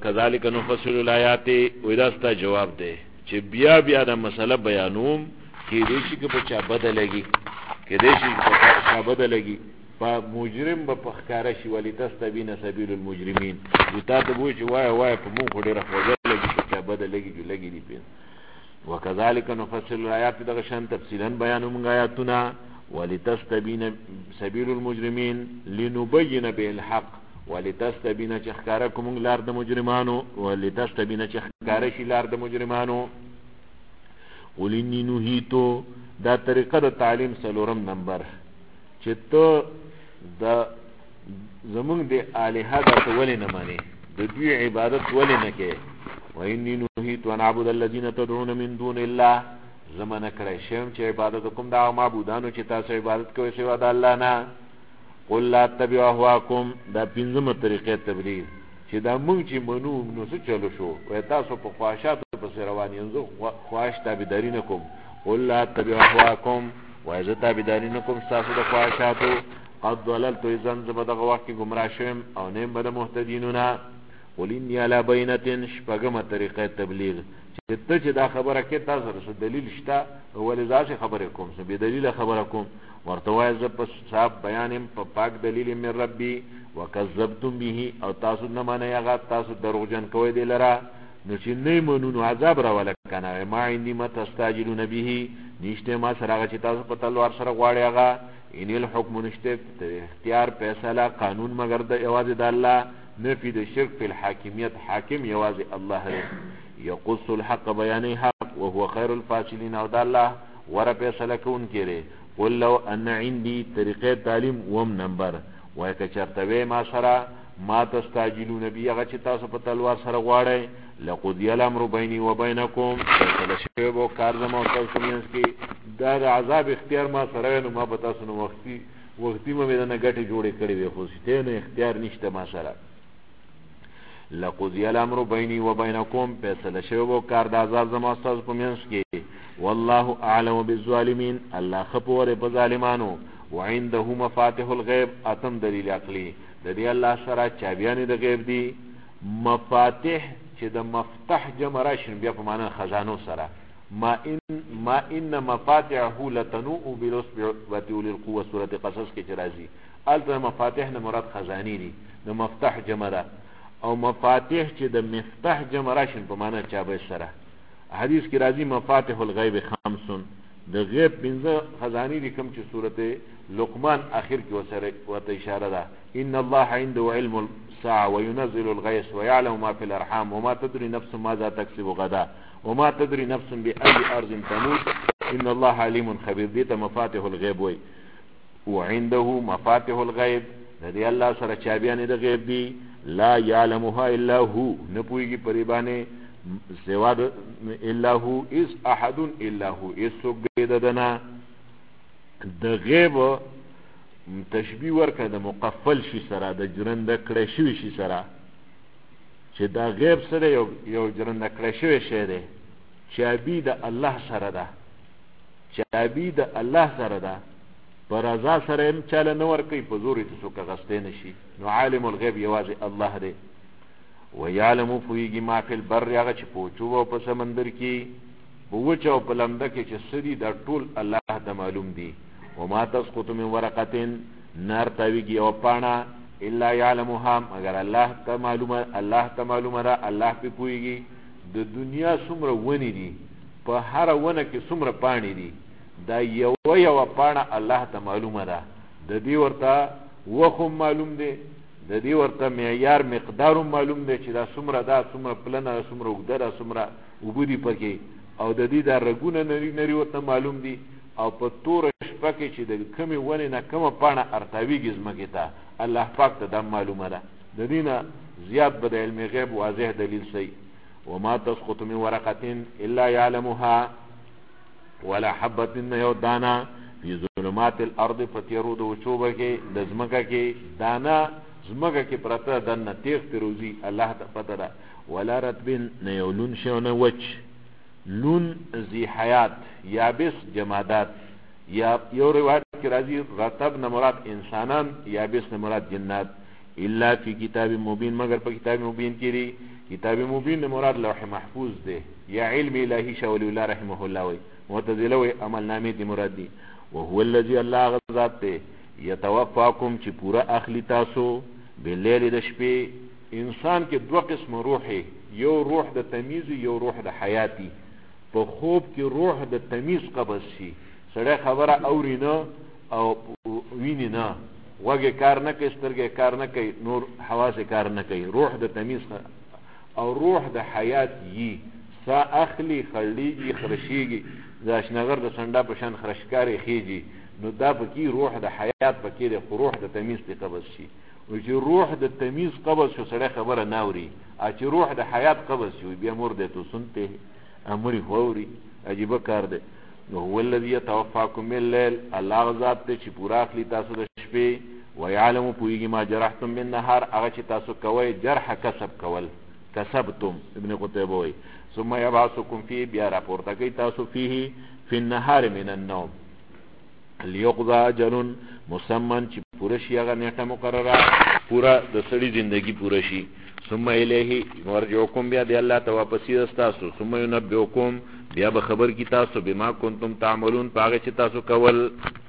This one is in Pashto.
وکذالک نفصل الآیات وداستا جواب ده چې بیا بیا د مسله بیانوم کې دې شي کې په چا بدلږي کې دې شي په چا بدلږي په مجرم به پخکاره شي ولی تستبین سبیل المجرمین تا ته وای چې وای په مونږ ډېره خوږه لګي چې چا بدلږي جو لګي دي په وکذالک نفصل الآیات دغه شان تفصیلا بیانوم آیاتنا ولتستبین سبیل المجرمین لنبین بالحق ولتستبین چې ښکاره کوم لار د مجرمانو ولتستبین چې ښکاره شي لار د مجرمانو قل انی نهیتو دا طریقه د تعلیم څلورم نمبر چې ته د زمونږ د الها د ولې نه مانی د دوی عبادت ولې نه کې و انی نهیتو ان اعبد الذین تدعون من دون الله زمانه کړی شم چې عبادت کوم دا معبودانو چې تاسو عبادت کوئ سوا د الله نه قل لا تتبعوا اهواءکم دا پنځمه طریقه تبلیغ چې دا مونږ چې منو نو څه چلو شو و تاسو په خواهشاتو پسې روان یې خواهش تابعداري نه کوم قل لا تتبعوا اهواءکم و زه تابعداري نه کوم ستاسو د خواهشاتو قد ضللت اذا زه به دغه وخت کې ګمراه شوم او نه یم به د محتدینو نه قل انی علی بینة شپږمه طریقه تبلیغ چې ته چې دا خبره کې تاسو سره دلیل شته ولې ځاسې خبره کوم څه به دلیل خبره کوم ورته وایي زه په صاحب بیانم په پاک دلیل من ربي وکذبتم به او تاسو نه منئ هغه تاسو دروغجن کوئ دی لره نو چې نه منو نو عذاب راوله کنه ما عندي ما تستعجلون به نشته ما سره هغه چې تاسو په تلوار سره غواړئ هغه ان الحكم نشته اختیار فیصله قانون مگر د یوازې د الله نفي د شرک په الحاکمیت حاکم یوازې الله دی یقص الحق بیان حق وهو خير الفاصلين او د الله ور فیصله کون کړي قل لو ان عندي طریقه تعلیم وم نمبر وای که چرته ما سره ما تستعجلون بی هغه چې تاسو په تلوار سره غواړئ لقضی الامر بیني وبینکم فیصله شوی وو کار زما او تاسو مینس کې دا د عذاب اختیار ما سره نو ما به تاسو نو وختي مې نه ګټه جوړې کړې وي خو ستې نه اختیار نشته ما سره لقضی الامر بیني وبینکم فیصله شوی وو کار د عذاب زما او تاسو په مینس کې والله اعلم بالظالمین الله خپور په ظالمانو وعنده مفاتيح الغيب اتم دلیل عقلی د دې الله سره چابیان د غیب دي مفاتيح چې د مفتاح جمع راشن بیا په معنا خزانو سره ما ان مفاتيحه لتنوء بالعصبة واولي القوه سوره قصص کې راځي البته مفاتيح نه مراد خزاني دي د مفتاح جمع ده او مفاتيح چې د مفتاح جمع راشن په معنا چابه سره حدیث کې راځي مفاتيح الغیب خمس د غیب پنځه خزاني دي کوم چې سورته لقمان اخر کې وسره ورته اشاره ده ان الله عنده علم الساعه وينزل الغيث ويعلم ما في الارحام وما تدري نفس ماذا تكسب غدا وما تدري نفس باي ارض تموت ان الله عليم خبير دي مفاتيح الغيب وي وعنده مفاتيح الغيب الذي الله سره چابيان د غیب دي لا يعلمها الا هو نپويږي پریبانه سوا الا هو اس احد الا هو اسوګددنا د غیب تشبیه ورکه د مقفل شي سره د جرند کړه شوی شي سره چې دا غیب سره یو جرند کړه شوی شی دی چابي د الله سره ده چابي د الله سره ده پر رضا سره هم چاله نور کوي په زور ته څوک غستې نشي نو عالم الغیب یوازې الله دی ويعلم فویږي ما فی البر هغه چې پوچو او په سمندر کې بوچو په لمده کې چې سړي د ټول الله ته معلوم دی وما تسقط من ورقه نار تاویږي او پاڼه الا يعلمها مگر الله ته معلومه ده الله په پویږي د دنیا څومره ونی دي په هر ونه کې څومره پانی دي دا یو پاڼه الله ته معلومه ده د دې ورته وخو معلوم دی د دې ورته معیار مقدار معلوم دی چې دا څومره پلنه څومره وګړه دا څومره وبدي پکې او د دې دا رګونه نری ورته معلوم دي او په تور شپه کې چې د کمی ونه نه کومه پاڼه ارتاویږي زمکه ته الله پاک ته دا معلومه ده د دینه زیات به د علم غیب واضح دلیل شي وما تسقط من ورقه الا يعلمها ولا حبه يودانا في ظلمات الارض فتيرود وشوبه کې د زمکه کې دانا زمکه کې پرته دنه تیغ تروزی الله ته پته ده ولا رتبن نه یولون شونه وچ لون ذی حیات یابس جمادات یا یو روایت کې راځي رتب نه مراد انسانان یابس نه مراد جنات الا فی کتاب مبین مگر په کتاب مبین کې دی کتاب مبین مراد لوح محفوظ دی یا علم الهی شاول الله رحمه الله وی معتزله وی عمل نامې دی مراد دی وهو الذي الله غذات دی یتوفاکم چې پورا اخلی تاسو باللیل د شپې انسان کې دوه قسم روح یو روح د تمیز یو روح د حیاتی په خوب کې روح د تمیز قبض شي سړی خبره اوري نه او ویني نه وګه کار نه کوي سترګې کار نه کوي نور حواس کار نه کوي روح د تمیز او روح د حیات یي سا اخلی خړلیږي خرشيږي ځاشنغر د سنډا په شان خرشکاري خيږي نو دا پکې روح د حیات پکې د روح د تمیز ته قبض شي او چې روح د تمیز قبض شو سړی خبره ناوري ا چې روح د حیات قبض شو بیا مرده تو سنته امر فوري عجیب کار دی هو الذي يتوفاكم بالليل الله غذات ته چې پورا اخلي تاسو د شپې ويعلم پويږي ما جرحتم بالنهار هغه چې تاسو کوي جرح کسب کول کسبتم ابن قتيبه وي ثم يبعثكم فيه بیا راپورته کوي تاسو فيه في النهار من النوم ليقضى اجل مسمى چې پوره شي هغه نیټه مقرره پورا د سړي ژوندۍ پوره شي ثم الیه مرجعکم بیا دی الله ته واپس تاسو ثم ينبئکم بیا به خبر کی تاسو بما کنتم تعملون پاګه چې تاسو کول